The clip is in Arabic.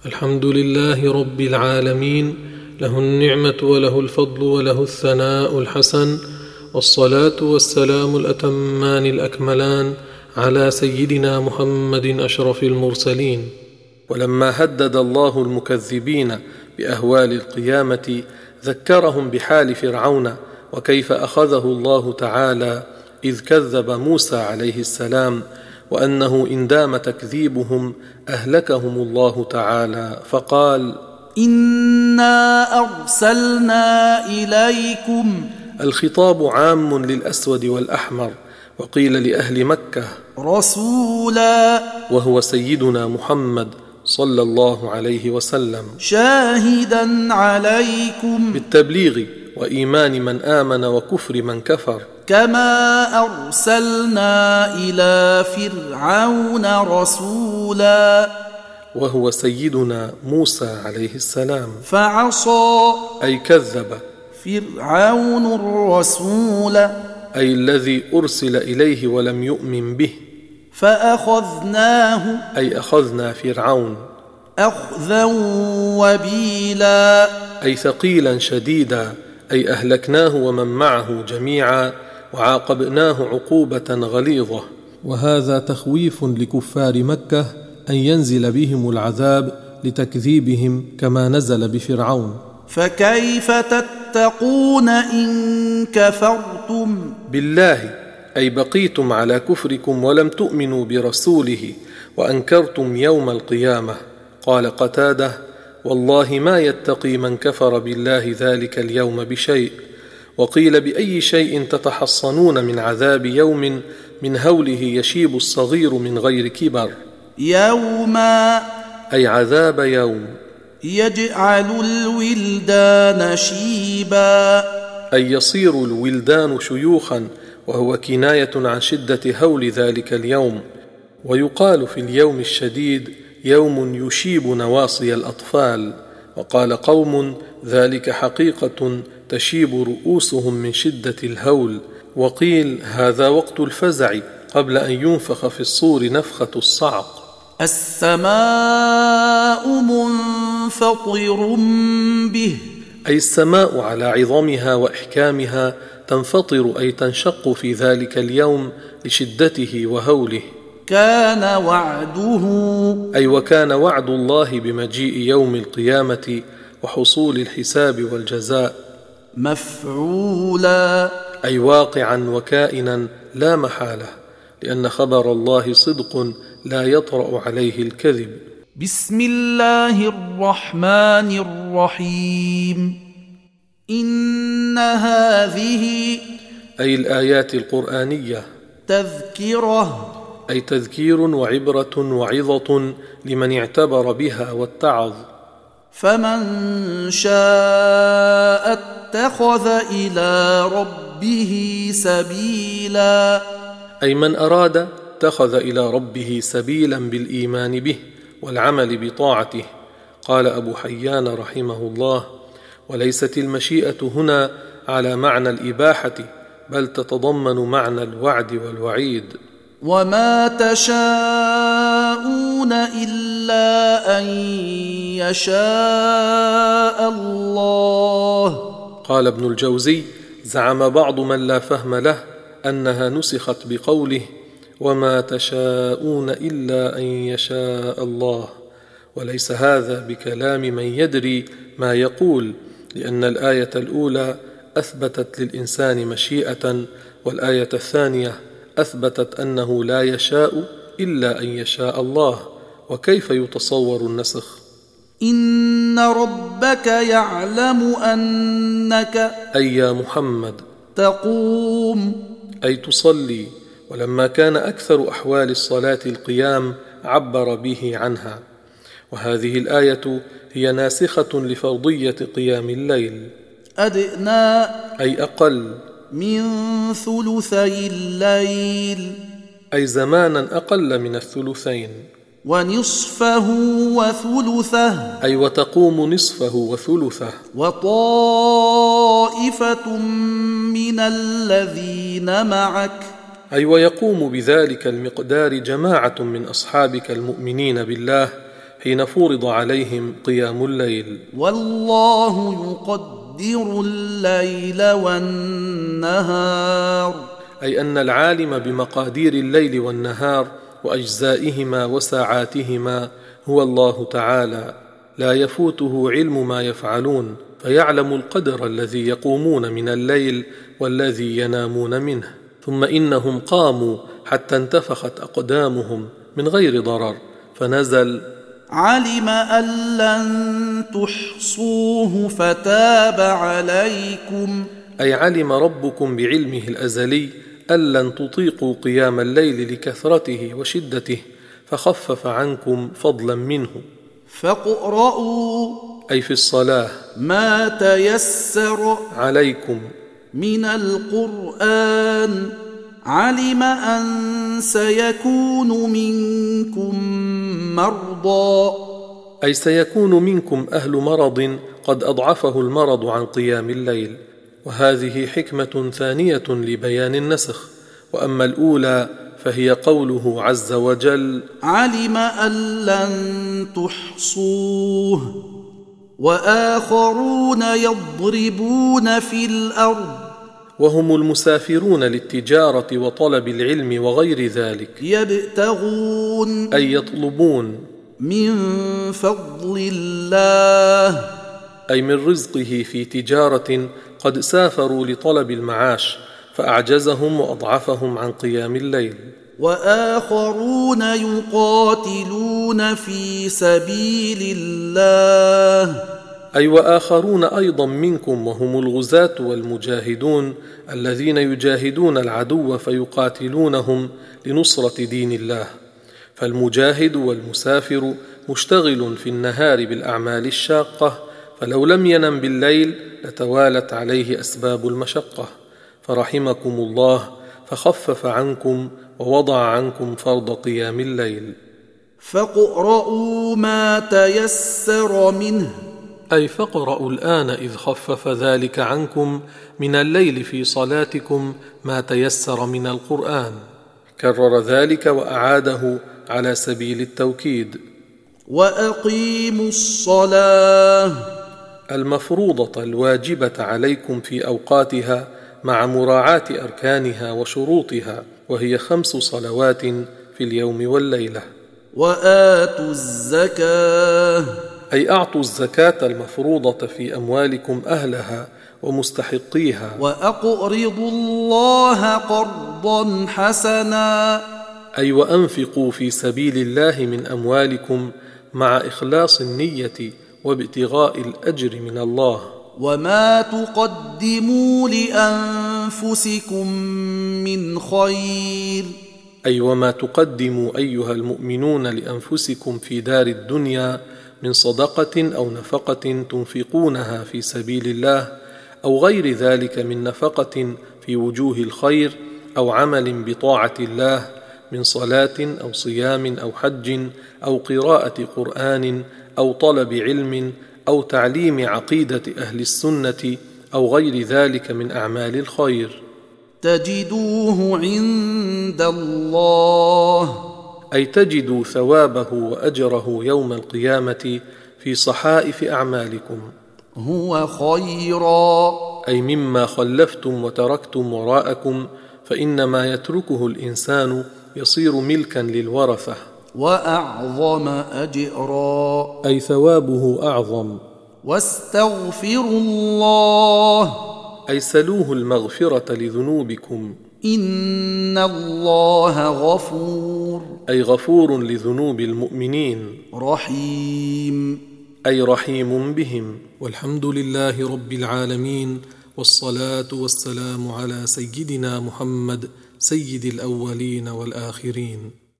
الحمد لله رب العالمين، له النعمة وله الفضل وله الثناء الحسن، والصلاة والسلام الأتمان الأكملان على سيدنا محمد أشرف المرسلين. ولما هدد الله المكذبين بأهوال القيامة ذكرهم بحال فرعون وكيف أخذه الله تعالى إذ كذب موسى عليه السلام، وأنه إن دام تكذيبهم أهلكهم الله تعالى، فقال: إنا أرسلنا إليكم. الخطاب عام للأسود والأحمر، وقيل لأهل مكة رسولا، وهو سيدنا محمد صلى الله عليه وسلم، شاهدا عليكم بالتبليغ وإيمان من آمن وكفر من كفر، كما أرسلنا إلى فرعون رسولا، وهو سيدنا موسى عليه السلام، فعصى أي كذب فرعون الرسول، أي الذي أرسل إليه ولم يؤمن به، فأخذناه أي أخذنا فرعون أخذا وبيلا، أي ثقيلا شديدا، أي أهلكناه ومن معه جميعا وعاقبناه عقوبة غليظة. وهذا تخويف لكفار مكة أن ينزل بهم العذاب لتكذيبهم كما نزل بفرعون. فكيف تتقون إن كفرتم؟ بالله، أي بقيتم على كفركم ولم تؤمنوا برسوله وأنكرتم يوم القيامة. قال قتادة: والله ما يتقي من كفر بالله ذلك اليوم بشيء. وقيل: بأي شيء تتحصنون من عذاب يوم من هوله يشيب الصغير من غير كبر؟ يوم، أي عذاب يوم يجعل الولدان شيبا، أي يصير الولدان شيوخا، وهو كناية عن شدة هول ذلك اليوم. ويقال في اليوم الشديد يوم يشيب نواصي الأطفال. وقال قوم: ذلك حقيقة تشيب رؤوسهم من شدة الهول. وقيل: هذا وقت الفزع قبل أن ينفخ في الصور نفخة الصعق. السماء منفطر به، أي السماء على عظمها وإحكامها تنفطر، أي تنشق في ذلك اليوم لشدته وهوله. كان وعده، أي وكان وعد الله بمجيء يوم القيامة وحصول الحساب والجزاء مفعولا، أي واقعا وكائنا لا محالة، لأن خبر الله صدق لا يطرأ عليه الكذب. بسم الله الرحمن الرحيم. إن هذه، أي الآيات القرآنية، تذكرة، أي تذكير وعبرة وعظة لمن اعتبر بها واتعظ. فمن شاء اتخذ إلى ربه سبيلا، أي من أراد اتخذ إلى ربه سبيلا بالإيمان به والعمل بطاعته. قال أبو حيان رحمه الله: وليست المشيئة هنا على معنى الإباحة، بل تتضمن معنى الوعد والوعيد. وما تشاءون إلا أن يشاء الله. قال ابن الجوزي: زعم بعض من لا فهم له أنها نسخت بقوله: وما تشاءون إلا أن يشاء الله، وليس هذا بكلام من يدري ما يقول، لأن الآية الأولى أثبتت للإنسان مشيئة، والآية الثانية أثبتت أنه لا يشاء إلا أن يشاء الله، وكيف يتصور النسخ؟ إن ربك يعلم أنك، أي يا محمد، تقوم، أي تصلي. ولما كان أكثر أحوال الصلاة القيام عبر به عنها. وهذه الآية هي ناسخة لفرضية قيام الليل. أدنى، أي أقل، من ثلثي الليل، أي زمانا أقل من الثلثين. ونصفه وثلثه، أي وتقوم نصفه وثلثه. وطائفة من الذين معك، أي ويقوم بذلك المقدار جماعة من أصحابك المؤمنين بالله حين فرض عليهم قيام الليل. والله يقدر الليل والنهار، أي أن العالم بمقادير الليل والنهار وأجزائهما وساعاتهما هو الله تعالى، لا يفوته علم ما يفعلون، فيعلم القدر الذي يقومون من الليل والذي ينامون منه. ثم إنهم قاموا حتى انتفخت أقدامهم من غير ضرر، فنزل: علم أن لن تحصوه فتاب عليكم. أي علم ربكم بعلمه الأزلي أن لن تطيقوا قيام الليل لكثرته وشدته، فخفف عنكم فضلا منه. فاقرؤوا، أي في الصلاة، ما تيسر عليكم من القرآن. علم أن سيكون منكم مرضى، أي سيكون منكم أهل مرض قد أضعفه المرض عن قيام الليل، وهذه حكمة ثانية لبيان النسخ. وأما الأولى فهي قوله عز وجل: علم أن لن تحصوه وآخرون يضربون في الأرض، وهم المسافرون للتجارة وطلب العلم وغير ذلك، يبتغون أي يطلبون من فضل الله، أي من رزقه في تجارة قد سافروا لطلب المعاش فأعجزهم وأضعفهم عن قيام الليل. وآخرون يقاتلون في سبيل الله، أي وآخرون أيضا منكم وهم الغزاة والمجاهدون الذين يجاهدون العدو فيقاتلونهم لنصرة دين الله. فالمجاهد والمسافر مشتغل في النهار بالأعمال الشاقة، فلو لم ينم بالليل لتوالت عليه أسباب المشقة، فرحمكم الله فخفف عنكم ووضع عنكم فرض قيام الليل. فاقرؤوا ما تيسر منه، أي فاقرأوا الآن إذ خفف ذلك عنكم من الليل في صلاتكم ما تيسر من القرآن. كرر ذلك وأعاده على سبيل التوكيد. وأقيموا الصلاة، المفروضة الواجبة عليكم في أوقاتها مع مراعاة أركانها وشروطها، وهي 5 صلوات في اليوم والليلة. وآتوا الزكاة، أي أعطوا الزكاة المفروضة في أموالكم أهلها ومستحقيها. وأقرضوا الله قرضا حسنا، أي وأنفقوا في سبيل الله من أموالكم مع إخلاص النية وابتغاء الأجر من الله. وما تقدموا لأنفسكم من خير، أي وما تقدموا أيها المؤمنون لأنفسكم في دار الدنيا من صدقة أو نفقة تنفقونها في سبيل الله، أو غير ذلك من نفقة في وجوه الخير، أو عمل بطاعة الله من صلاة أو صيام أو حج أو قراءة قرآن أو طلب علم أو تعليم عقيدة أهل السنة أو غير ذلك من أعمال الخير، تجدوه عند الله، أي تجدوا ثوابه وأجره يوم القيامة في صحائف أعمالكم. هو خيرا، أي مما خلفتم وتركتم وراءكم، فإنما يتركه الإنسان يصير ملكا للورثة. وأعظم أجرا، أي ثوابه أعظم. واستغفروا الله، أي سلوه المغفرة لذنوبكم. إن الله غفور، أي غفور لذنوب المؤمنين. رحيم، أي رحيم بهم. والحمد لله رب العالمين، والصلاة والسلام على سيدنا محمد سيد الأولين والآخرين.